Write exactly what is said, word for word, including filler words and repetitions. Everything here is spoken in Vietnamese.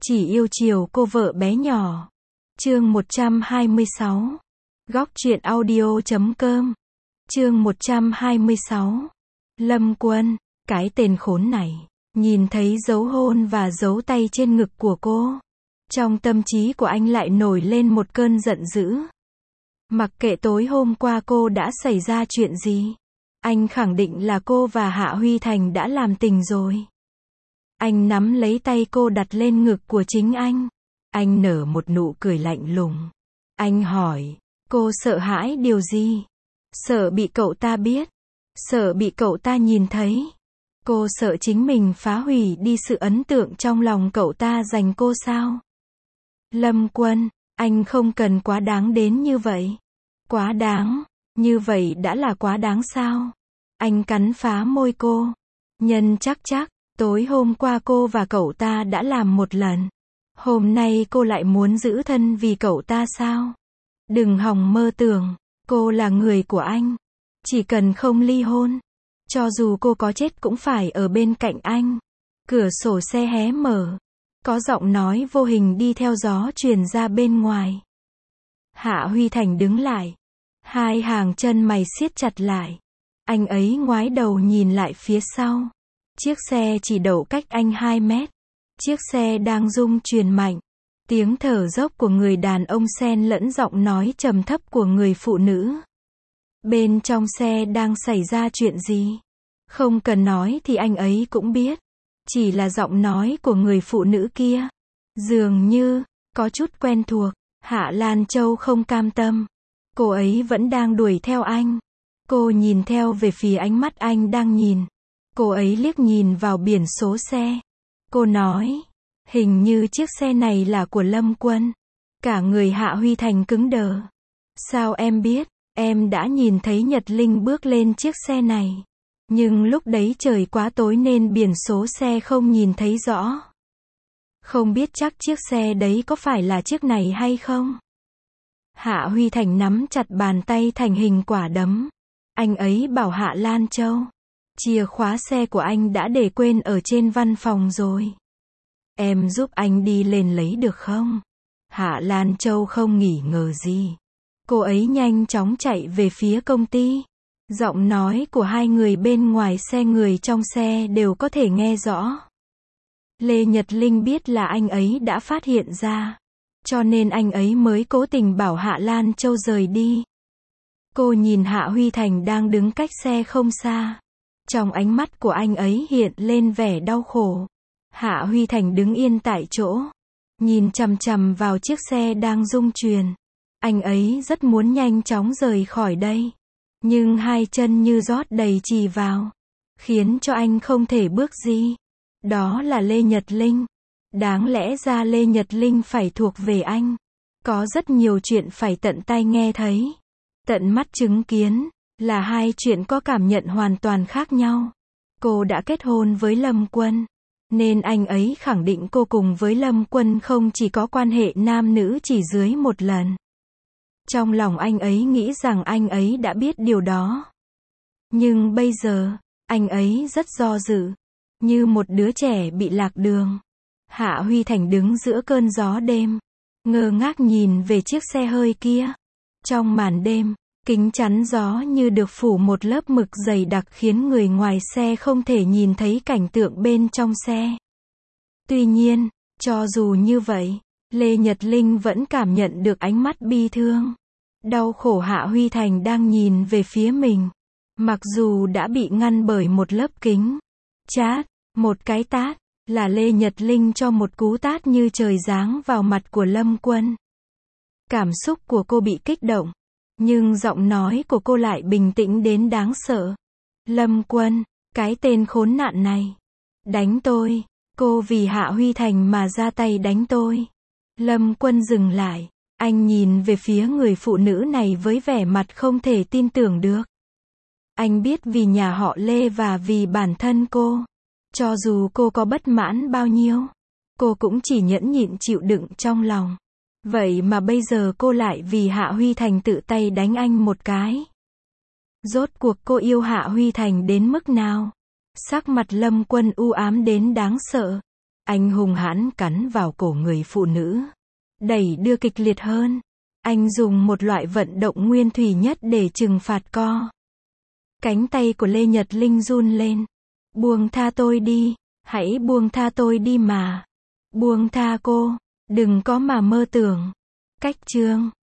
Chỉ yêu chiều cô vợ bé nhỏ. Chương một trăm hai mươi sáu. Góc truyện audio chấm com. Chương một trăm hai mươi sáu. Lâm Quân, cái tên khốn này, nhìn thấy dấu hôn và dấu tay trên ngực của cô. Trong tâm trí của anh lại nổi lên một cơn giận dữ. Mặc kệ tối hôm qua cô đã xảy ra chuyện gì, anh khẳng định là cô và Hạ Huy Thành đã làm tình rồi. Anh nắm lấy tay cô đặt lên ngực của chính anh. Anh nở một nụ cười lạnh lùng. Anh hỏi, cô sợ hãi điều gì? Sợ bị cậu ta biết? Sợ bị cậu ta nhìn thấy? Cô sợ chính mình phá hủy đi sự ấn tượng trong lòng cậu ta dành cô sao? Lâm Quân, anh không cần quá đáng đến như vậy. Quá đáng? Như vậy đã là quá đáng sao? Anh cắn phá môi cô. Nhân chắc chắc, tối hôm qua cô và cậu ta đã làm một lần. Hôm nay cô lại muốn giữ thân vì cậu ta sao? Đừng hòng mơ tưởng, cô là người của anh. Chỉ cần không ly hôn, cho dù cô có chết cũng phải ở bên cạnh anh. Cửa sổ xe hé mở. Có giọng nói vô hình đi theo gió truyền ra bên ngoài. Hạ Huy Thành đứng lại. Hai hàng chân mày siết chặt lại. Anh ấy ngoái đầu nhìn lại phía sau. Chiếc xe chỉ đậu cách anh hai mét. Chiếc xe đang rung chuyển mạnh. Tiếng thở dốc của người đàn ông xen lẫn giọng nói trầm thấp của người phụ nữ. Bên trong xe đang xảy ra chuyện gì? Không cần nói thì anh ấy cũng biết. Chỉ là giọng nói của người phụ nữ kia. Dường như, có chút quen thuộc. Hạ Lan Châu không cam tâm. Cô ấy vẫn đang đuổi theo anh. Cô nhìn theo về phía ánh mắt anh đang nhìn. Cô ấy liếc nhìn vào biển số xe. Cô nói, hình như chiếc xe này là của Lâm Quân. Cả người Hạ Huy Thành cứng đờ. Sao em biết? Em đã nhìn thấy Nhật Linh bước lên chiếc xe này. Nhưng lúc đấy trời quá tối nên biển số xe không nhìn thấy rõ. Không biết chắc chiếc xe đấy có phải là chiếc này hay không? Hạ Huy Thành nắm chặt bàn tay thành hình quả đấm. Anh ấy bảo Hạ Lan Châu, chìa khóa xe của anh đã để quên ở trên văn phòng rồi. Em giúp anh đi lên lấy được không? Hạ Lan Châu không nghỉ ngờ gì. Cô ấy nhanh chóng chạy về phía công ty. Giọng nói của hai người bên ngoài xe, người trong xe đều có thể nghe rõ. Lê Nhật Linh biết là anh ấy đã phát hiện ra. Cho nên anh ấy mới cố tình bảo Hạ Lan Châu rời đi. Cô nhìn Hạ Huy Thành đang đứng cách xe không xa. Trong ánh mắt của anh ấy hiện lên vẻ đau khổ. Hạ Huy Thành đứng yên tại chỗ. Nhìn chằm chằm vào chiếc xe đang rung chuyển. Anh ấy rất muốn nhanh chóng rời khỏi đây. Nhưng hai chân như rót đầy chì vào. Khiến cho anh không thể bước gì. Đó là Lê Nhật Linh. Đáng lẽ ra Lê Nhật Linh phải thuộc về anh. Có rất nhiều chuyện phải tận tay nghe thấy. Tận mắt chứng kiến. Là hai chuyện có cảm nhận hoàn toàn khác nhau. Cô đã kết hôn với Lâm Quân. Nên anh ấy khẳng định cô cùng với Lâm Quân không chỉ có quan hệ nam nữ chỉ dưới một lần. Trong lòng anh ấy nghĩ rằng anh ấy đã biết điều đó. Nhưng bây giờ, anh ấy rất do dự. Như một đứa trẻ bị lạc đường. Hạ Huy Thành đứng giữa cơn gió đêm. Ngơ ngác nhìn về chiếc xe hơi kia. Trong màn đêm, kính chắn gió như được phủ một lớp mực dày đặc khiến người ngoài xe không thể nhìn thấy cảnh tượng bên trong xe. Tuy nhiên, cho dù như vậy, Lê Nhật Linh vẫn cảm nhận được ánh mắt bi thương. Đau khổ Hạ Huy Thành đang nhìn về phía mình. Mặc dù đã bị ngăn bởi một lớp kính. Chát, một cái tát, là Lê Nhật Linh cho một cú tát như trời giáng vào mặt của Lâm Quân. Cảm xúc của cô bị kích động. Nhưng giọng nói của cô lại bình tĩnh đến đáng sợ. Lâm Quân, cái tên khốn nạn này. Đánh tôi. Cô vì Hạ Huy Thành mà ra tay đánh tôi. Lâm Quân dừng lại. Anh nhìn về phía người phụ nữ này với vẻ mặt không thể tin tưởng được. Anh biết vì nhà họ Lê và vì bản thân cô. Cho dù cô có bất mãn bao nhiêu, cô cũng chỉ nhẫn nhịn chịu đựng trong lòng. Vậy mà bây giờ cô lại vì Hạ Huy Thành tự tay đánh anh một cái. Rốt cuộc cô yêu Hạ Huy Thành đến mức nào? Sắc mặt Lâm Quân u ám đến đáng sợ. Anh hung hãn cắn vào cổ người phụ nữ. Đẩy đưa kịch liệt hơn. Anh dùng một loại vận động nguyên thủy nhất để trừng phạt co. Cánh tay của Lê Nhật Linh run lên. Buông tha tôi đi. Hãy buông tha tôi đi mà. Buông tha cô. Đừng có mà mơ tưởng. Cách chương